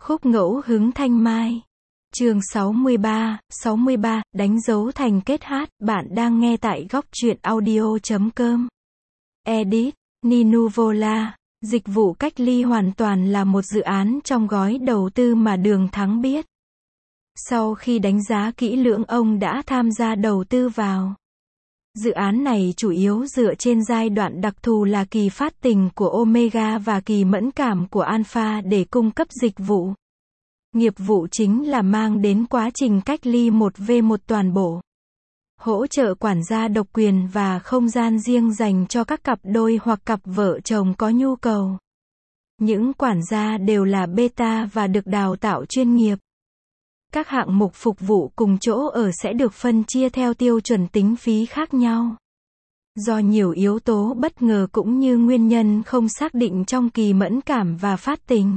Khúc ngẫu hứng thanh mai. Chương 63, đánh dấu thành kết hát, bạn đang nghe tại góc truyện audio.com. Edit, Ninu Vola. Dịch vụ cách ly hoàn toàn là một dự án trong gói đầu tư mà Đường Thắng biết. Sau khi đánh giá kỹ lưỡng, ông đã tham gia đầu tư vào. Dự án này chủ yếu dựa trên giai đoạn đặc thù là kỳ phát tình của Omega và kỳ mẫn cảm của Alpha để cung cấp dịch vụ. Nghiệp vụ chính là mang đến quá trình cách ly 1v1 toàn bộ. Hỗ trợ quản gia độc quyền và không gian riêng dành cho các cặp đôi hoặc cặp vợ chồng có nhu cầu. Những quản gia đều là beta và được đào tạo chuyên nghiệp. Các hạng mục phục vụ cùng chỗ ở sẽ được phân chia theo tiêu chuẩn tính phí khác nhau. Do nhiều yếu tố bất ngờ cũng như nguyên nhân không xác định trong kỳ mẫn cảm và phát tình,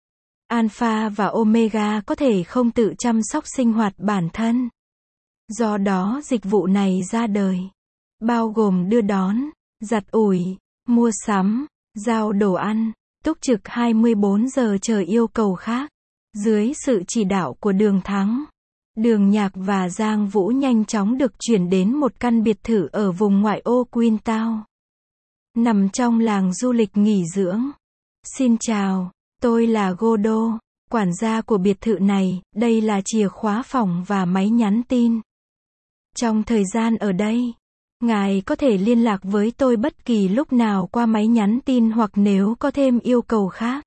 Alpha và Omega có thể không tự chăm sóc sinh hoạt bản thân. Do đó dịch vụ này ra đời, bao gồm đưa đón, giặt ủi, mua sắm, giao đồ ăn, túc trực 24 giờ chờ yêu cầu khác. Dưới sự chỉ đạo của Đường Thắng, Đường Nhạc và Giang Vũ nhanh chóng được chuyển đến một căn biệt thự ở vùng ngoại ô Queenstown, nằm trong làng du lịch nghỉ dưỡng. Xin chào, tôi là Godot, quản gia của biệt thự này, đây là chìa khóa phòng và máy nhắn tin. Trong thời gian ở đây, ngài có thể liên lạc với tôi bất kỳ lúc nào qua máy nhắn tin hoặc nếu có thêm yêu cầu khác.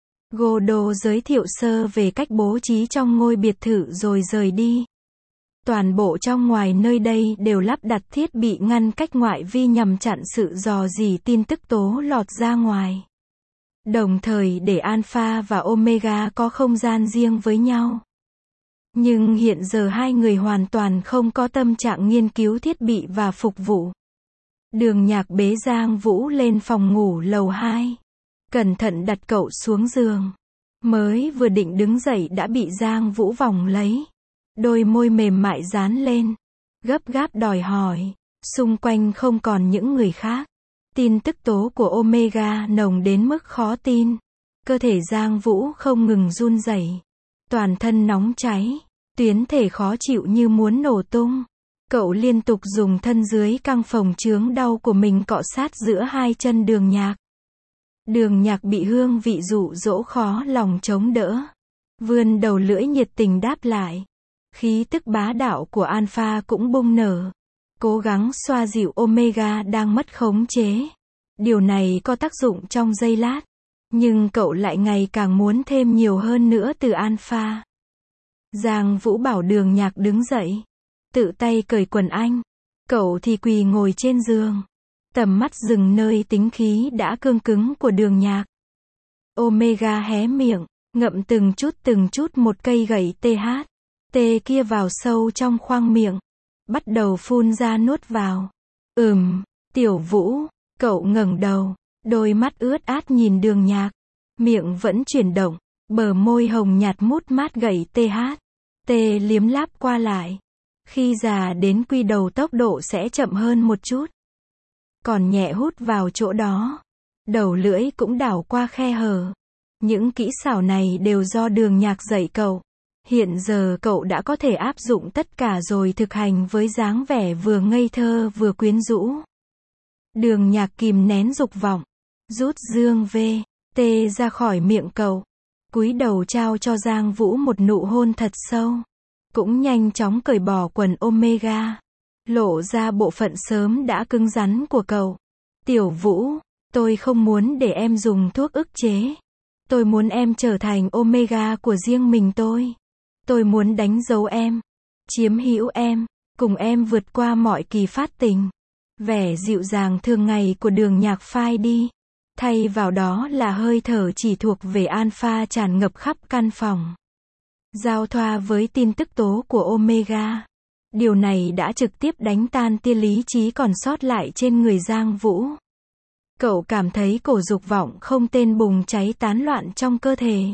Godot giới thiệu sơ về cách bố trí trong ngôi biệt thự rồi rời đi. Toàn bộ trong ngoài nơi đây đều lắp đặt thiết bị ngăn cách ngoại vi nhằm chặn sự rò rỉ tin tức tố lọt ra ngoài. Đồng thời để Alpha và Omega có không gian riêng với nhau. Nhưng hiện giờ hai người hoàn toàn không có tâm trạng nghiên cứu thiết bị và phục vụ. Đường Nhạc bế Giang Vũ lên phòng ngủ lầu 2. Cẩn thận đặt cậu xuống giường. Mới vừa định đứng dậy đã bị Giang Vũ vòng lấy. Đôi môi mềm mại dán lên. Gấp gáp đòi hỏi. Xung quanh không còn những người khác. Tin tức tố của Omega nồng đến mức khó tin. Cơ thể Giang Vũ không ngừng run rẩy. Toàn thân nóng cháy. Tuyến thể khó chịu như muốn nổ tung. Cậu liên tục dùng thân dưới căng phồng chướng đau của mình cọ sát giữa hai chân Đường Nhạc. Đường Nhạc bị hương vị dụ dỗ khó lòng chống đỡ. Vươn đầu lưỡi nhiệt tình đáp lại. Khí tức bá đạo của Alpha cũng bùng nở. Cố gắng xoa dịu Omega đang mất khống chế. Điều này có tác dụng trong giây lát. Nhưng cậu lại ngày càng muốn thêm nhiều hơn nữa từ Alpha. Giang Vũ bảo Đường Nhạc đứng dậy. Tự tay cởi quần anh. Cậu thì quỳ ngồi trên giường. Tầm mắt dừng nơi tính khí đã cương cứng của Đường Nhạc. Omega hé miệng, ngậm từng chút một cây gậy TH. Tê kia vào sâu trong khoang miệng. Bắt đầu phun ra nuốt vào. Tiểu Vũ, cậu ngẩng đầu, đôi mắt ướt át nhìn Đường Nhạc. Miệng vẫn chuyển động, bờ môi hồng nhạt mút mát gậy TH. Tê liếm láp qua lại. Khi già đến quy đầu tốc độ sẽ chậm hơn một chút. Còn nhẹ hút vào chỗ đó. Đầu lưỡi cũng đảo qua khe hở. Những kỹ xảo này đều do Đường Nhạc dạy cậu. Hiện giờ cậu đã có thể áp dụng tất cả rồi thực hành với dáng vẻ vừa ngây thơ vừa quyến rũ. Đường Nhạc kìm nén dục vọng. Rút dương VT ra khỏi miệng cậu. Cúi đầu trao cho Giang Vũ một nụ hôn thật sâu. Cũng nhanh chóng cởi bỏ quần Omega. Lộ ra bộ phận sớm đã cứng rắn của cậu. Tiểu Vũ, tôi không muốn để em dùng thuốc ức chế. Tôi muốn em trở thành Omega của riêng mình tôi. Tôi muốn đánh dấu em. Chiếm hữu em. Cùng em vượt qua mọi kỳ phát tình. Vẻ dịu dàng thường ngày của Đường Nhạc phai đi. Thay vào đó là hơi thở chỉ thuộc về Alpha tràn ngập khắp căn phòng. Giao thoa với tin tức tố của Omega. Điều này đã trực tiếp đánh tan tia lý trí còn sót lại trên người Giang Vũ. Cậu cảm thấy cổ dục vọng không tên bùng cháy tán loạn trong cơ thể.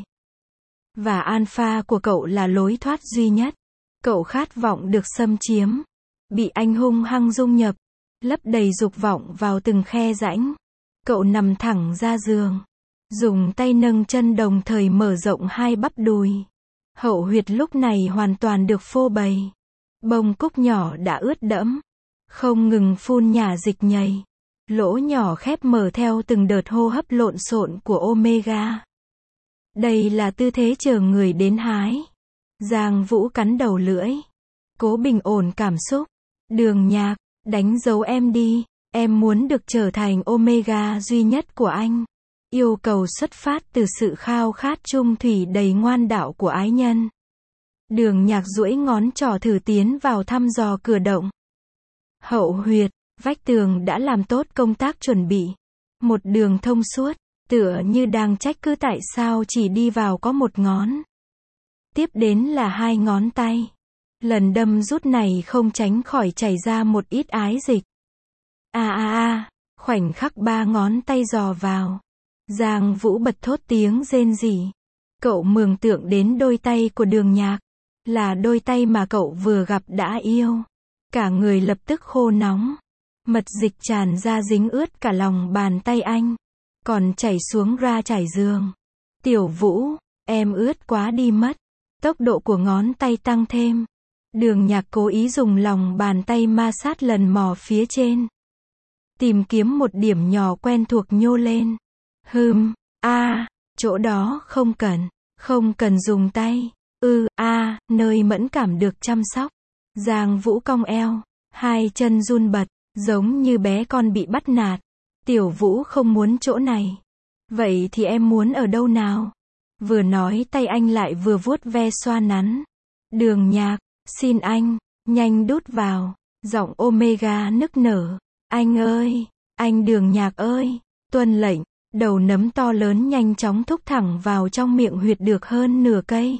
Và Alpha của cậu là lối thoát duy nhất. Cậu khát vọng được xâm chiếm. Bị anh hung hăng dung nhập. Lấp đầy dục vọng vào từng khe rãnh. Cậu nằm thẳng ra giường. Dùng tay nâng chân đồng thời mở rộng hai bắp đùi. Hậu huyệt lúc này hoàn toàn được phô bày. Bông cúc nhỏ đã ướt đẫm. Không ngừng phun nhả dịch nhầy. Lỗ nhỏ khép mở theo từng đợt hô hấp lộn xộn của Omega. Đây là tư thế chờ người đến hái. Giang Vũ cắn đầu lưỡi. Cố bình ổn cảm xúc. Đường Nhạc, đánh dấu em đi. Em muốn được trở thành Omega duy nhất của anh. Yêu cầu xuất phát từ sự khao khát chung thủy đầy ngoan đạo của ái nhân. Đường Nhạc duỗi ngón trỏ thử tiến vào thăm dò cửa động. Hậu huyệt, vách tường đã làm tốt công tác chuẩn bị. Một đường thông suốt, tựa như đang trách cứ tại sao chỉ đi vào có một ngón. Tiếp đến là hai ngón tay. Lần đâm rút này không tránh khỏi chảy ra một ít ái dịch. Khoảnh khắc ba ngón tay dò vào. Giang Vũ bật thốt tiếng rên rỉ. Cậu mường tượng đến đôi tay của Đường Nhạc. Là đôi tay mà cậu vừa gặp đã yêu. Cả người lập tức khô nóng. Mật dịch tràn ra dính ướt cả lòng bàn tay anh. Còn chảy xuống ra trải giường. Tiểu Vũ, em ướt quá đi mất. Tốc độ của ngón tay tăng thêm. Đường Nhạc cố ý dùng lòng bàn tay ma sát lần mò phía trên. Tìm kiếm một điểm nhỏ quen thuộc nhô lên. Chỗ đó không cần dùng tay. Nơi mẫn cảm được chăm sóc. Giang Vũ cong eo, hai chân run bật, giống như bé con bị bắt nạt. Tiểu Vũ không muốn chỗ này. Vậy thì em muốn ở đâu nào? Vừa nói tay anh lại vừa vuốt ve xoa nắn. Đường Nhạc, xin anh, nhanh đút vào. Giọng Omega nức nở. Anh ơi, anh Đường Nhạc ơi, tuân lệnh. Đầu nấm to lớn nhanh chóng thúc thẳng vào trong miệng huyệt được hơn nửa cây.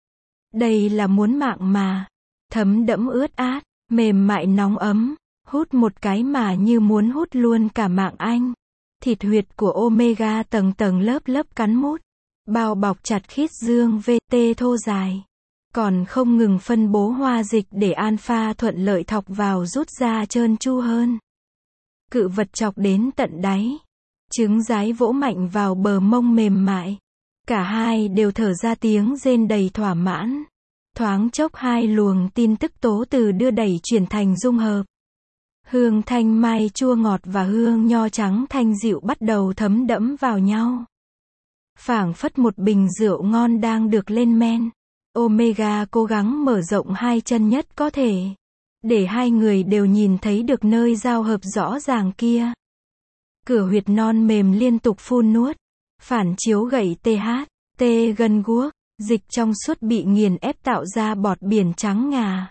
Đây là muốn mạng mà. Thấm đẫm ướt át, mềm mại nóng ấm. Hút một cái mà như muốn hút luôn cả mạng anh. Thịt huyệt của Omega tầng tầng lớp lớp cắn mút. Bao bọc chặt khít dương VT thô dài. Còn không ngừng phân bố hoa dịch để alpha thuận lợi thọc vào rút ra trơn tru hơn. Cự vật chọc đến tận đáy. Trứng rái vỗ mạnh vào bờ mông mềm mại. Cả hai đều thở ra tiếng rên đầy thỏa mãn. Thoáng chốc hai luồng tin tức tố từ đưa đẩy chuyển thành dung hợp. Hương thanh mai chua ngọt và hương nho trắng thanh dịu bắt đầu thấm đẫm vào nhau. Phảng phất một bình rượu ngon đang được lên men. Omega cố gắng mở rộng hai chân nhất có thể. Để hai người đều nhìn thấy được nơi giao hợp rõ ràng kia. Cửa huyệt non mềm liên tục phun nuốt. Phản chiếu gậy THT gân guốc. Dịch trong suốt bị nghiền ép tạo ra bọt biển trắng ngà.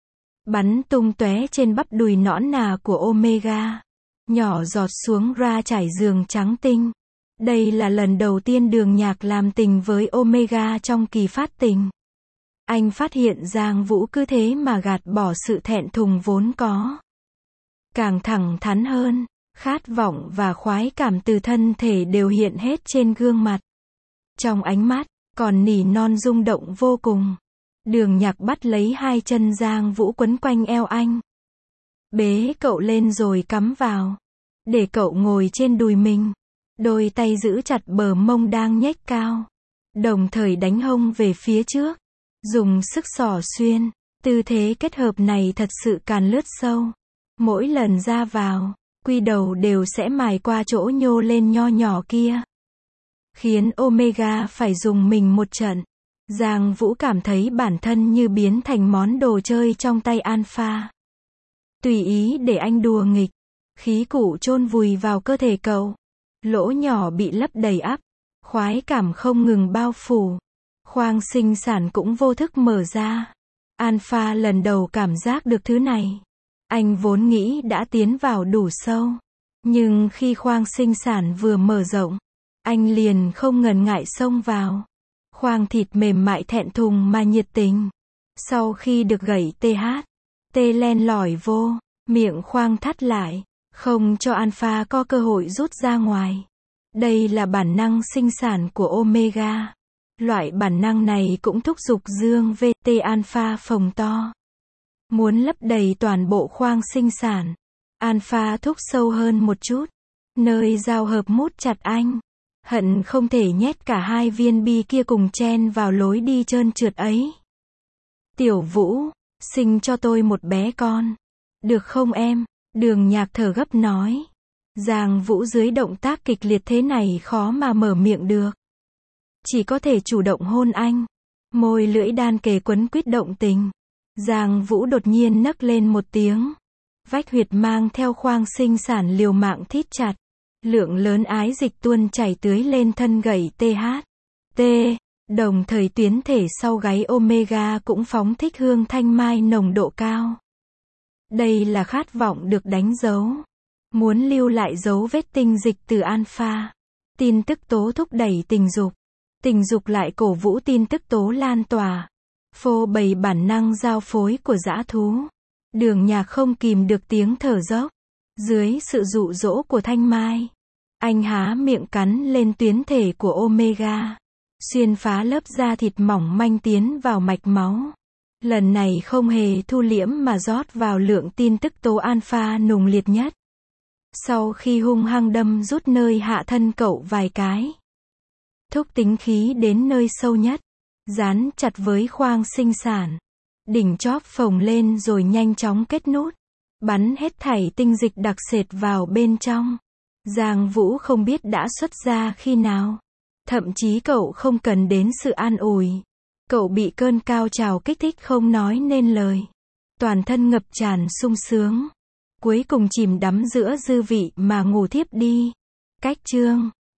Bắn tung tóe trên bắp đùi nõn nà của Omega. Nhỏ giọt xuống ra trải giường trắng tinh. Đây là lần đầu tiên Đường Nhạc làm tình với Omega trong kỳ phát tình. Anh phát hiện Giang Vũ cứ thế mà gạt bỏ sự thẹn thùng vốn có. Càng thẳng thắn hơn, khát vọng và khoái cảm từ thân thể đều hiện hết trên gương mặt. Trong ánh mắt, còn nỉ non rung động vô cùng. Đường Nhạc bắt lấy hai chân Giang Vũ quấn quanh eo anh. Bế cậu lên rồi cắm vào. Để cậu ngồi trên đùi mình. Đôi tay giữ chặt bờ mông đang nhếch cao. Đồng thời đánh hông về phía trước. Dùng sức xỏ xuyên. Tư thế kết hợp này thật sự càn lướt sâu. Mỗi lần ra vào, quy đầu đều sẽ mài qua chỗ nhô lên nho nhỏ kia. Khiến Omega phải dùng mình một trận. Giang Vũ cảm thấy bản thân như biến thành món đồ chơi trong tay alpha. Tùy ý để anh đùa nghịch. Khí cụ chôn vùi vào cơ thể cậu. Lỗ nhỏ bị lấp đầy ắp. Khoái cảm không ngừng bao phủ. Khoang sinh sản cũng vô thức mở ra. Alpha lần đầu cảm giác được thứ này. Anh vốn nghĩ đã tiến vào đủ sâu. Nhưng khi khoang sinh sản vừa mở rộng, anh liền không ngần ngại xông vào. Khoang thịt mềm mại thẹn thùng mà nhiệt tình. Sau khi được gẩy THT len lỏi vô, miệng khoang thắt lại, không cho alpha có cơ hội rút ra ngoài. Đây là bản năng sinh sản của Omega. Loại bản năng này cũng thúc giục dương VT alpha phồng to. Muốn lấp đầy toàn bộ khoang sinh sản. Alpha thúc sâu hơn một chút. Nơi giao hợp mút chặt anh. Hận không thể nhét cả hai viên bi kia cùng chen vào lối đi trơn trượt ấy. Tiểu Vũ, sinh cho tôi một bé con. Được không em? Đường Nhạc thở gấp nói. Giang Vũ dưới động tác kịch liệt thế này khó mà mở miệng được. Chỉ có thể chủ động hôn anh. Môi lưỡi đan kề quấn quýt động tình. Giang Vũ đột nhiên nấc lên một tiếng. Vách huyệt mang theo khoang sinh sản liều mạng thít chặt. Lượng lớn ái dịch tuôn chảy tưới lên thân gầy THT. Đồng thời tuyến thể sau gáy Omega cũng phóng thích hương thanh mai nồng độ cao. Đây là khát vọng được đánh dấu. Muốn lưu lại dấu vết tinh dịch từ alpha. Tin tức tố thúc đẩy tình dục. Tình dục lại cổ vũ tin tức tố lan tỏa. Phô bày bản năng giao phối của dã thú. Đường Nhạc không kìm được tiếng thở dốc. Dưới sự dụ dỗ của Thanh Mai, anh há miệng cắn lên tuyến thể của Omega. Xuyên phá lớp da thịt mỏng manh tiến vào mạch máu. Lần này không hề thu liễm mà rót vào lượng tin tức tố alpha nùng liệt nhất. Sau khi hung hăng đâm rút nơi hạ thân cậu vài cái, thúc tính khí đến nơi sâu nhất, dán chặt với khoang sinh sản. Đỉnh chóp phồng lên rồi nhanh chóng kết nút. Bắn hết thảy tinh dịch đặc sệt vào bên trong. Giang Vũ không biết đã xuất ra khi nào. Thậm chí cậu không cần đến sự an ủi. Cậu bị cơn cao trào kích thích không nói nên lời. Toàn thân ngập tràn sung sướng. Cuối cùng chìm đắm giữa dư vị mà ngủ thiếp đi. Cách chương